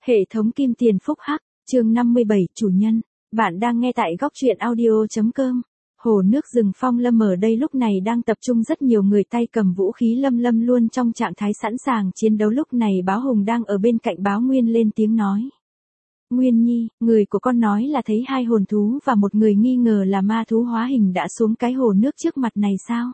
Hệ thống kim tiền phúc hắc, chương 57, chủ nhân. Bạn đang nghe tại góc truyện audio.com. Hồ nước rừng Phong Lâm ở đây lúc này đang tập trung rất nhiều người tay cầm vũ khí lâm lâm luôn trong trạng thái sẵn sàng chiến đấu. Lúc này Báo Hùng đang ở bên cạnh Báo Nguyên lên tiếng nói. Nguyên Nhi, người của con nói là thấy hai hồn thú và một người nghi ngờ là ma thú hóa hình đã xuống cái hồ nước trước mặt này sao?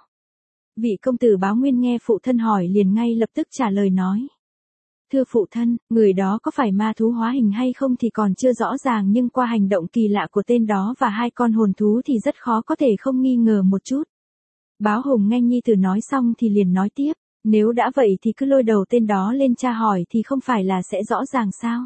Vị công tử Báo Nguyên nghe phụ thân hỏi liền ngay lập tức trả lời nói. Thưa phụ thân, người đó có phải ma thú hóa hình hay không thì còn chưa rõ ràng, nhưng qua hành động kỳ lạ của tên đó và hai con hồn thú thì rất khó có thể không nghi ngờ một chút. Báo Hùng nghe nhi tử nói xong thì liền nói tiếp, nếu đã vậy thì cứ lôi đầu tên đó lên tra hỏi thì không phải là sẽ rõ ràng sao?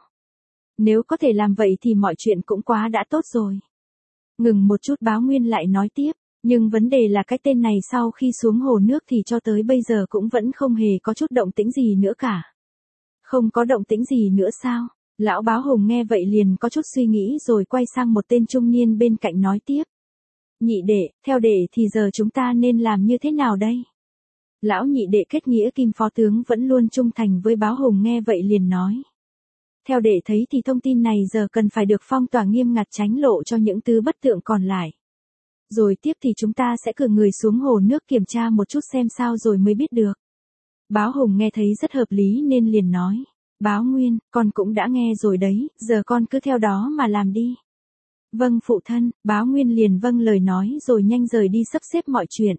Nếu có thể làm vậy thì mọi chuyện cũng quá đã tốt rồi. Ngừng một chút Báo Nguyên lại nói tiếp, nhưng vấn đề là cái tên này sau khi xuống hồ nước thì cho tới bây giờ cũng vẫn không hề có chút động tĩnh gì nữa cả. Không có động tĩnh gì nữa sao? Lão Báo Hùng nghe vậy liền có chút suy nghĩ rồi quay sang một tên trung niên bên cạnh nói tiếp. Nhị đệ, theo đệ thì giờ chúng ta nên làm như thế nào đây? Lão nhị đệ kết nghĩa Kim phó tướng vẫn luôn trung thành với Báo Hùng nghe vậy liền nói. Theo đệ thấy thì thông tin này giờ cần phải được phong tỏa nghiêm ngặt tránh lộ cho những thứ bất tượng còn lại. Rồi tiếp thì chúng ta sẽ cử người xuống hồ nước kiểm tra một chút xem sao rồi mới biết được. Báo Hùng nghe thấy rất hợp lý nên liền nói. Báo Nguyên, con cũng đã nghe rồi đấy, giờ con cứ theo đó mà làm đi. Vâng phụ thân, Báo Nguyên liền vâng lời nói rồi nhanh rời đi sắp xếp mọi chuyện.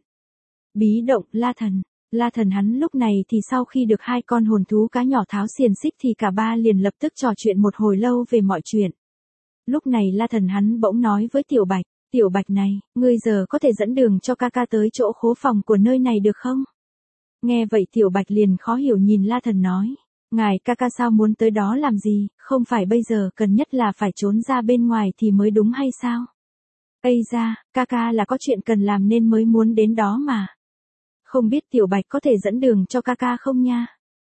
Bí động, La Thần. La Thần hắn lúc này thì sau khi được hai con hồn thú cá nhỏ tháo xiềng xích thì cả ba liền lập tức trò chuyện một hồi lâu về mọi chuyện. Lúc này La Thần hắn bỗng nói với Tiểu Bạch, Tiểu Bạch này, ngươi giờ có thể dẫn đường cho ca ca tới chỗ khố phòng của nơi này được không? Nghe vậy Tiểu Bạch liền khó hiểu nhìn La Thần nói, ngài ca ca sao muốn tới đó làm gì, không phải bây giờ cần nhất là phải trốn ra bên ngoài thì mới đúng hay sao? Ây da, ca ca là có chuyện cần làm nên mới muốn đến đó mà. Không biết Tiểu Bạch có thể dẫn đường cho ca ca không nha?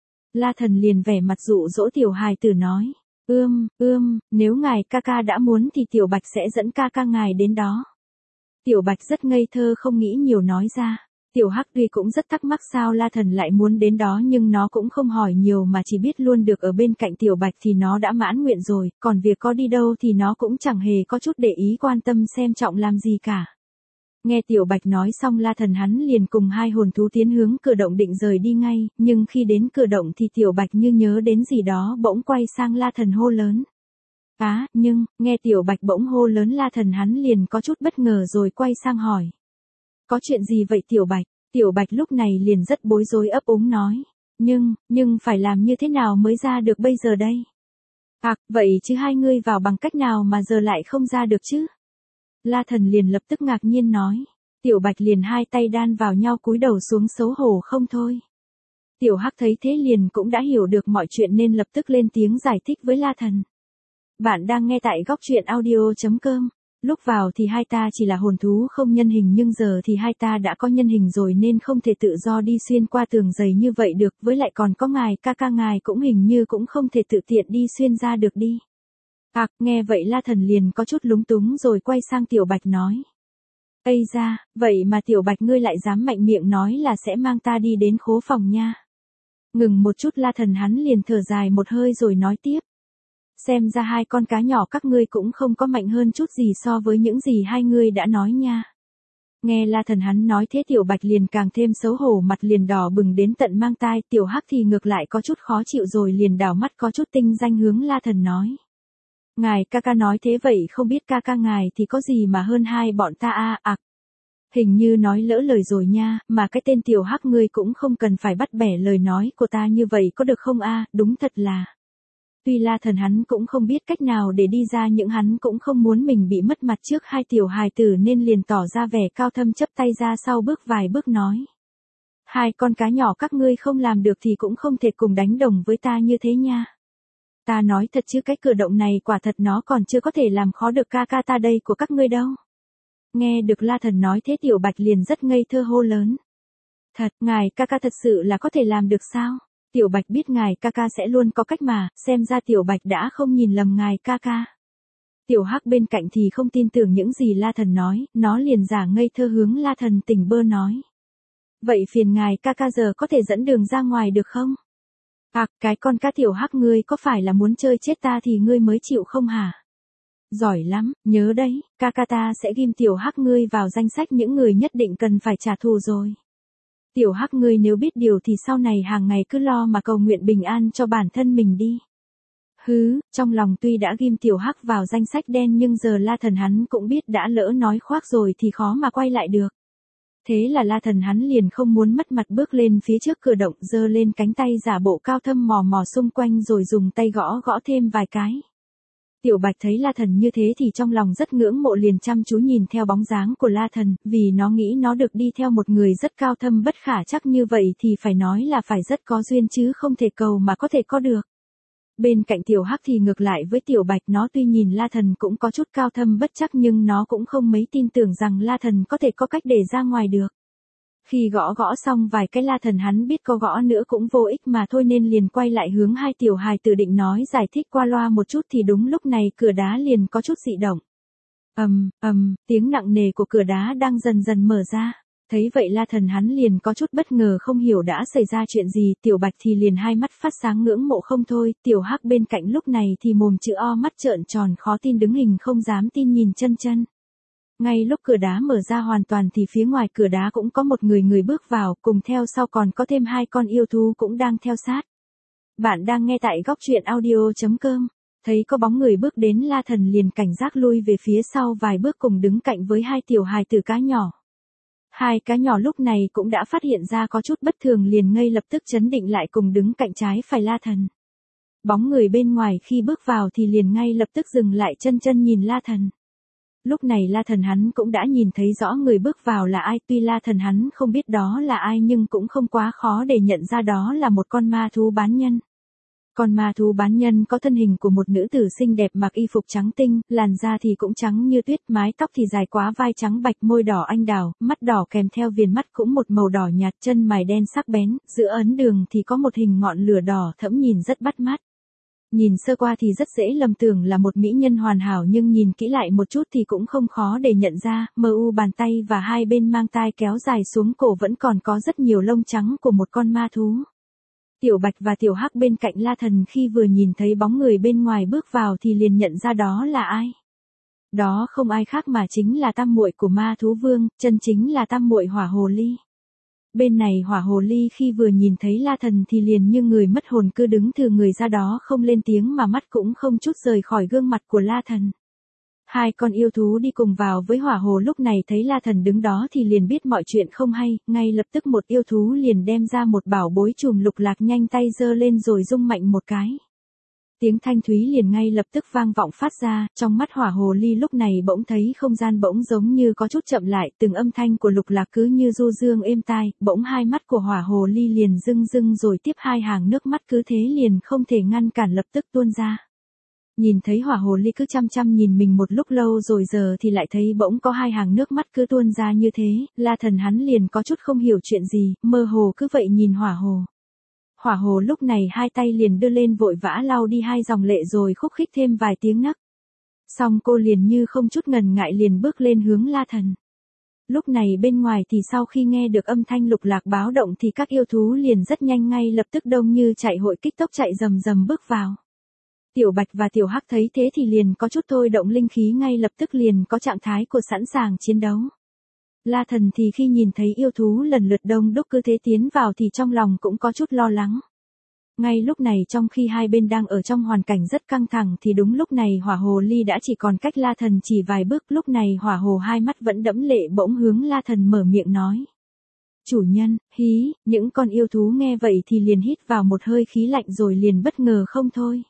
La Thần liền vẻ mặt dụ dỗ tiểu hài tử nói, nếu ngài ca ca đã muốn thì Tiểu Bạch sẽ dẫn ca ca ngài đến đó. Tiểu Bạch rất ngây thơ không nghĩ nhiều nói ra. Tiểu Hắc tuy cũng rất thắc mắc sao La Thần lại muốn đến đó nhưng nó cũng không hỏi nhiều mà chỉ biết luôn được ở bên cạnh Tiểu Bạch thì nó đã mãn nguyện rồi, còn việc có đi đâu thì nó cũng chẳng hề có chút để ý quan tâm xem trọng làm gì cả. Nghe Tiểu Bạch nói xong La Thần hắn liền cùng hai hồn thú tiến hướng cửa động định rời đi ngay, nhưng khi đến cửa động thì Tiểu Bạch như nhớ đến gì đó bỗng quay sang La Thần hô lớn. Nhưng, nghe Tiểu Bạch bỗng hô lớn La Thần hắn liền có chút bất ngờ rồi quay sang hỏi. Có chuyện gì vậy Tiểu Bạch? Tiểu Bạch lúc này liền rất bối rối ấp úng nói. Nhưng phải làm như thế nào mới ra được bây giờ đây? Vậy chứ hai ngươi vào bằng cách nào mà giờ lại không ra được chứ? La Thần liền lập tức ngạc nhiên nói. Tiểu Bạch liền hai tay đan vào nhau cúi đầu xuống xấu hổ không thôi. Tiểu Hắc thấy thế liền cũng đã hiểu được mọi chuyện nên lập tức lên tiếng giải thích với La Thần. Bạn đang nghe tại góc truyện audio.com. Lúc vào thì hai ta chỉ là hồn thú không nhân hình nhưng giờ thì hai ta đã có nhân hình rồi nên không thể tự do đi xuyên qua tường dày như vậy được, với lại còn có ngài ca ca ngài cũng hình như cũng không thể tự tiện đi xuyên ra được đi. Nghe vậy La Thần liền có chút lúng túng rồi quay sang Tiểu Bạch nói. Ây da, vậy mà Tiểu Bạch ngươi lại dám mạnh miệng nói là sẽ mang ta đi đến khố phòng nha. Ngừng một chút La Thần hắn liền thở dài một hơi rồi nói tiếp. Xem ra hai con cá nhỏ các ngươi cũng không có mạnh hơn chút gì so với những gì hai ngươi đã nói nha. Nghe La Thần hắn nói thế Tiểu Bạch liền càng thêm xấu hổ, mặt liền đỏ bừng đến tận mang tai. Tiểu Hắc thì ngược lại có chút khó chịu rồi liền đảo mắt có chút tinh danh hướng La Thần nói. Ngài ca ca nói thế vậy không biết ca ca ngài thì có gì mà hơn hai bọn ta Hình như nói lỡ lời rồi nha, mà cái tên Tiểu Hắc ngươi cũng không cần phải bắt bẻ lời nói của ta như vậy có được không đúng thật là. Tuy La Thần hắn cũng không biết cách nào để đi ra nhưng hắn cũng không muốn mình bị mất mặt trước hai tiểu hài tử nên liền tỏ ra vẻ cao thâm chấp tay ra sau bước vài bước nói. Hai con cá nhỏ các ngươi không làm được thì cũng không thể cùng đánh đồng với ta như thế nha. Ta nói thật chứ cái cửa động này quả thật nó còn chưa có thể làm khó được ca ca ta đây của các ngươi đâu. Nghe được La Thần nói thế Tiểu Bạch liền rất ngây thơ hô lớn. Thật, ngài ca ca thật sự là có thể làm được sao? Tiểu Bạch biết ngài ca ca sẽ luôn có cách mà, xem ra Tiểu Bạch đã không nhìn lầm ngài ca ca. Tiểu Hắc bên cạnh thì không tin tưởng những gì La Thần nói, nó liền giả ngây thơ hướng La Thần tỉnh bơ nói. Vậy phiền ngài ca ca giờ có thể dẫn đường ra ngoài được không? Cái con cá tiểu hắc, ngươi có phải là muốn chơi chết ta thì ngươi mới chịu không hả? Giỏi lắm, nhớ đấy, ca ta sẽ ghim tiểu hắc ngươi vào danh sách những người nhất định cần phải trả thù rồi. Tiểu hắc ngươi nếu biết điều thì sau này hàng ngày cứ lo mà cầu nguyện bình an cho bản thân mình đi. Trong lòng tuy đã ghim tiểu hắc vào danh sách đen nhưng giờ La Thần hắn cũng biết đã lỡ nói khoác rồi thì khó mà quay lại được. Thế là La Thần hắn liền không muốn mất mặt bước lên phía trước cửa động, giơ lên cánh tay giả bộ cao thâm mò mò xung quanh rồi dùng tay gõ gõ thêm vài cái. Tiểu Bạch thấy La Thần như thế thì trong lòng rất ngưỡng mộ, liền chăm chú nhìn theo bóng dáng của La Thần, vì nó nghĩ nó được đi theo một người rất cao thâm bất khả trắc như vậy thì phải nói là phải rất có duyên chứ không thể cầu mà có thể có được. Bên cạnh tiểu hắc thì ngược lại với tiểu Bạch, nó tuy nhìn La Thần cũng có chút cao thâm bất trắc nhưng nó cũng không mấy tin tưởng rằng La Thần có thể có cách để ra ngoài được. Khi gõ xong vài cái La Thần hắn biết có gõ nữa cũng vô ích mà thôi nên liền quay lại hướng hai tiểu hài tử định nói giải thích qua loa một chút thì đúng lúc này cửa đá liền có chút dị động. Tiếng nặng nề của cửa đá đang dần dần mở ra. Thấy vậy La Thần hắn liền có chút bất ngờ không hiểu đã xảy ra chuyện gì, tiểu Bạch thì liền hai mắt phát sáng ngưỡng mộ không thôi, tiểu hắc bên cạnh lúc này thì mồm chữ O mắt trợn tròn khó tin đứng hình không dám tin nhìn chân. Ngay lúc cửa đá mở ra hoàn toàn thì phía ngoài cửa đá cũng có một người bước vào, cùng theo sau còn có thêm hai con yêu thú cũng đang theo sát. Bạn đang nghe tại góc truyện audio.com. Thấy có bóng người bước đến, La Thần liền cảnh giác lui về phía sau vài bước cùng đứng cạnh với hai tiểu hài tử cá nhỏ. Hai cá nhỏ lúc này cũng đã phát hiện ra có chút bất thường liền ngay lập tức trấn định lại cùng đứng cạnh trái phải La Thần. Bóng người bên ngoài khi bước vào thì liền ngay lập tức dừng lại chân nhìn La Thần. Lúc này La Thần hắn cũng đã nhìn thấy rõ người bước vào là ai, tuy La Thần hắn không biết đó là ai nhưng cũng không quá khó để nhận ra đó là một con ma thú bán nhân. Con ma thú bán nhân có thân hình của một nữ tử xinh đẹp, mặc y phục trắng tinh, làn da thì cũng trắng như tuyết, mái tóc thì dài quá vai, trắng bạch, môi đỏ anh đào, mắt đỏ kèm theo viền mắt cũng một màu đỏ nhạt, chân mày đen sắc bén, giữa ấn đường thì có một hình ngọn lửa đỏ thẫm nhìn rất bắt mắt. Nhìn sơ qua thì rất dễ lầm tưởng là một mỹ nhân hoàn hảo nhưng nhìn kỹ lại một chút thì cũng không khó để nhận ra, bàn tay và hai bên mang tai kéo dài xuống cổ vẫn còn có rất nhiều lông trắng của một con ma thú. Tiểu Bạch và tiểu hắc bên cạnh La Thần khi vừa nhìn thấy bóng người bên ngoài bước vào thì liền nhận ra đó là ai. Đó không ai khác mà chính là tam muội của ma thú vương, chân chính là tam muội Hỏa Hồ Ly. Bên này Hỏa Hồ Ly khi vừa nhìn thấy La Thần thì liền như người mất hồn, cứ đứng thừ người ra đó không lên tiếng mà mắt cũng không chút rời khỏi gương mặt của La Thần. Hai con yêu thú đi cùng vào với Hỏa Hồ lúc này thấy La Thần đứng đó thì liền biết mọi chuyện không hay, ngay lập tức một yêu thú liền đem ra một bảo bối chùm lục lạc, nhanh tay giơ lên rồi rung mạnh một cái. Tiếng thanh thúy liền ngay lập tức vang vọng phát ra, trong mắt Hỏa Hồ Ly lúc này bỗng thấy không gian bỗng giống như có chút chậm lại, từng âm thanh của lục lạc cứ như du dương êm tai, bỗng hai mắt của Hỏa Hồ Ly liền rưng rồi tiếp hai hàng nước mắt cứ thế liền không thể ngăn cản lập tức tuôn ra. Nhìn thấy Hỏa Hồ Ly cứ chăm nhìn mình một lúc lâu rồi giờ thì lại thấy bỗng có hai hàng nước mắt cứ tuôn ra như thế, La Thần hắn liền có chút không hiểu chuyện gì, mơ hồ cứ vậy nhìn Hỏa Hồ. Hỏa Hồ lúc này hai tay liền đưa lên vội vã lau đi hai dòng lệ rồi khúc khích thêm vài tiếng nấc. Xong cô liền như không chút ngần ngại liền bước lên hướng La Thần. Lúc này bên ngoài thì sau khi nghe được âm thanh lục lạc báo động thì các yêu thú liền rất nhanh ngay lập tức đông như chạy hội kích tốc chạy rầm bước vào. Tiểu Bạch và tiểu hắc thấy thế thì liền có chút thôi động linh khí, ngay lập tức liền có trạng thái của sẵn sàng chiến đấu. La Thần thì khi nhìn thấy yêu thú lần lượt đông đúc cứ thế tiến vào thì trong lòng cũng có chút lo lắng. Ngay lúc này trong khi hai bên đang ở trong hoàn cảnh rất căng thẳng thì đúng lúc này Hỏa Hồ Ly đã chỉ còn cách La Thần chỉ vài bước, lúc này Hỏa Hồ hai mắt vẫn đẫm lệ bỗng hướng La Thần mở miệng nói. Chủ nhân, những con yêu thú nghe vậy thì liền hít vào một hơi khí lạnh rồi liền bất ngờ không thôi.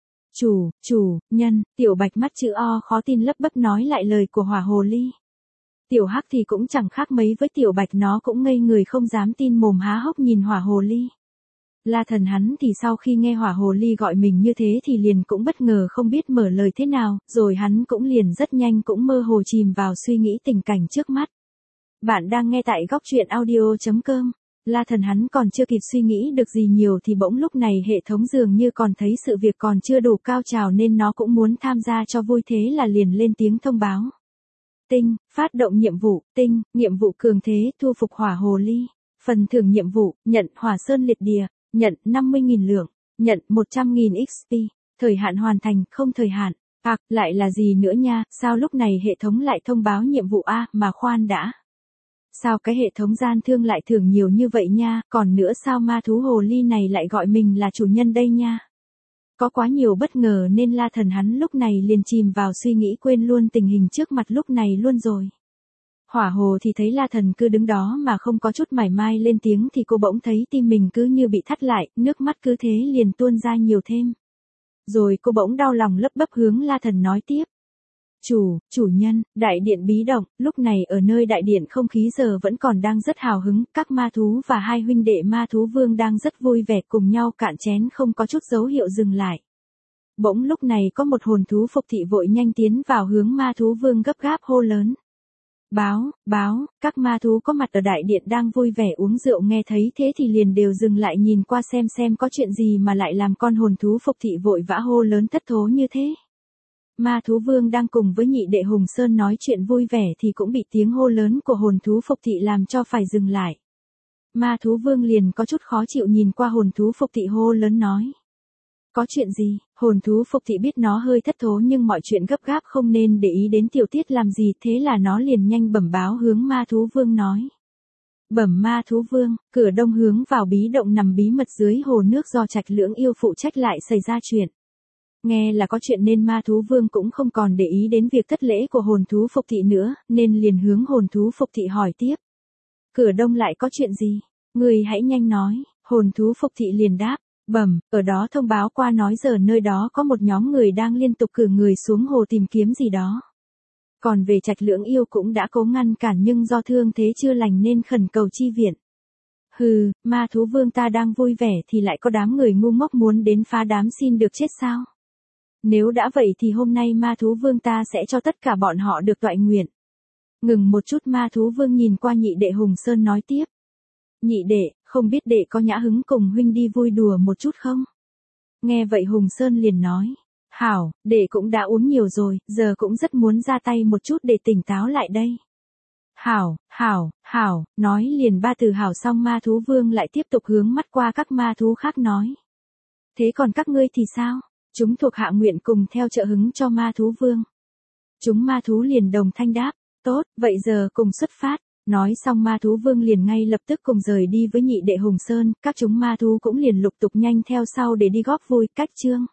Chủ nhân, tiểu Bạch mắt chữ O khó tin lấp bấp nói lại lời của Hỏa Hồ Ly. Tiểu hắc thì cũng chẳng khác mấy với tiểu Bạch, nó cũng ngây người không dám tin mồm há hốc nhìn Hỏa Hồ Ly. La Thần hắn thì sau khi nghe Hỏa Hồ Ly gọi mình như thế thì liền cũng bất ngờ không biết mở lời thế nào, rồi hắn cũng liền rất nhanh cũng mơ hồ chìm vào suy nghĩ tình cảnh trước mắt. Bạn đang nghe tại góc truyện audio.com. La Thần hắn còn chưa kịp suy nghĩ được gì nhiều thì bỗng lúc này hệ thống dường như còn thấy sự việc còn chưa đủ cao trào nên nó cũng muốn tham gia cho vui, thế là liền lên tiếng thông báo. Phát động nhiệm vụ, nhiệm vụ cường thế, thu phục Hỏa Hồ Ly. Phần thưởng nhiệm vụ, nhận Hỏa Sơn Liệt Địa, nhận 50.000 lượng. Nhận 100.000 XP. Thời hạn hoàn thành, không thời hạn. Lại là gì nữa nha, sao lúc này hệ thống lại thông báo nhiệm vụ mà khoan đã. Sao cái hệ thống gian thương lại thưởng nhiều như vậy nha, còn nữa sao ma thú hồ ly này lại gọi mình là chủ nhân đây nha. Có quá nhiều bất ngờ nên La Thần hắn lúc này liền chìm vào suy nghĩ quên luôn tình hình trước mặt lúc này luôn rồi. Hỏa Hồ thì thấy La Thần cứ đứng đó mà không có chút mải mai lên tiếng thì cô bỗng thấy tim mình cứ như bị thắt lại, nước mắt cứ thế liền tuôn ra nhiều thêm. Rồi cô bỗng đau lòng lấp bấp hướng La Thần nói tiếp. Chủ nhân, đại điện bí động, lúc này ở nơi đại điện không khí giờ vẫn còn đang rất hào hứng, các ma thú và hai huynh đệ ma thú vương đang rất vui vẻ cùng nhau cạn chén không có chút dấu hiệu dừng lại. Bỗng lúc này có một hồn thú phục thị vội nhanh tiến vào hướng ma thú vương gấp gáp hô lớn. Báo, các ma thú có mặt ở đại điện đang vui vẻ uống rượu nghe thấy thế thì liền đều dừng lại nhìn qua xem có chuyện gì mà lại làm con hồn thú phục thị vội vã hô lớn thất thố như thế. Ma thú vương đang cùng với nhị đệ Hùng Sơn nói chuyện vui vẻ thì cũng bị tiếng hô lớn của hồn thú phục thị làm cho phải dừng lại. Ma thú vương liền có chút khó chịu nhìn qua hồn thú phục thị hô lớn nói. Có chuyện gì? Hồn thú phục thị biết nó hơi thất thố nhưng mọi chuyện gấp gáp không nên để ý đến tiểu tiết làm gì, thế là nó liền nhanh bẩm báo hướng ma thú vương nói. Bẩm ma thú vương, cửa đông hướng vào bí động nằm bí mật dưới hồ nước do Trạch Lưỡng Yêu phụ trách lại xảy ra chuyện. Nghe là có chuyện nên ma thú vương cũng không còn để ý đến việc thất lễ của hồn thú phục thị nữa, nên liền hướng hồn thú phục thị hỏi tiếp. Cửa đông lại có chuyện gì? Người hãy nhanh nói, hồn thú phục thị liền đáp. Bẩm, ở đó thông báo qua nói giờ nơi đó có một nhóm người đang liên tục cử người xuống hồ tìm kiếm gì đó. Còn về Trạch Lưỡng Yêu cũng đã cố ngăn cản nhưng do thương thế chưa lành nên khẩn cầu chi viện. Hừ, ma thú vương ta đang vui vẻ thì lại có đám người ngu ngốc muốn đến phá đám xin được chết sao? Nếu đã vậy thì hôm nay ma thú vương ta sẽ cho tất cả bọn họ được toại nguyện. Ngừng một chút ma thú vương nhìn qua nhị đệ Hùng Sơn nói tiếp. Nhị đệ, không biết đệ có nhã hứng cùng huynh đi vui đùa một chút không? Nghe vậy Hùng Sơn liền nói. Hảo, đệ cũng đã uống nhiều rồi, giờ cũng rất muốn ra tay một chút để tỉnh táo lại đây. Hảo, nói liền ba từ hảo xong ma thú vương lại tiếp tục hướng mắt qua các ma thú khác nói. Thế còn các ngươi thì sao? Chúng thuộc hạ nguyện cùng theo trợ hứng cho ma thú vương. Chúng ma thú liền đồng thanh đáp. Tốt, vậy giờ cùng xuất phát. Nói xong ma thú vương liền ngay lập tức cùng rời đi với nhị đệ Hùng Sơn, các chúng ma thú cũng liền lục tục nhanh theo sau để đi góp vui, cách chương.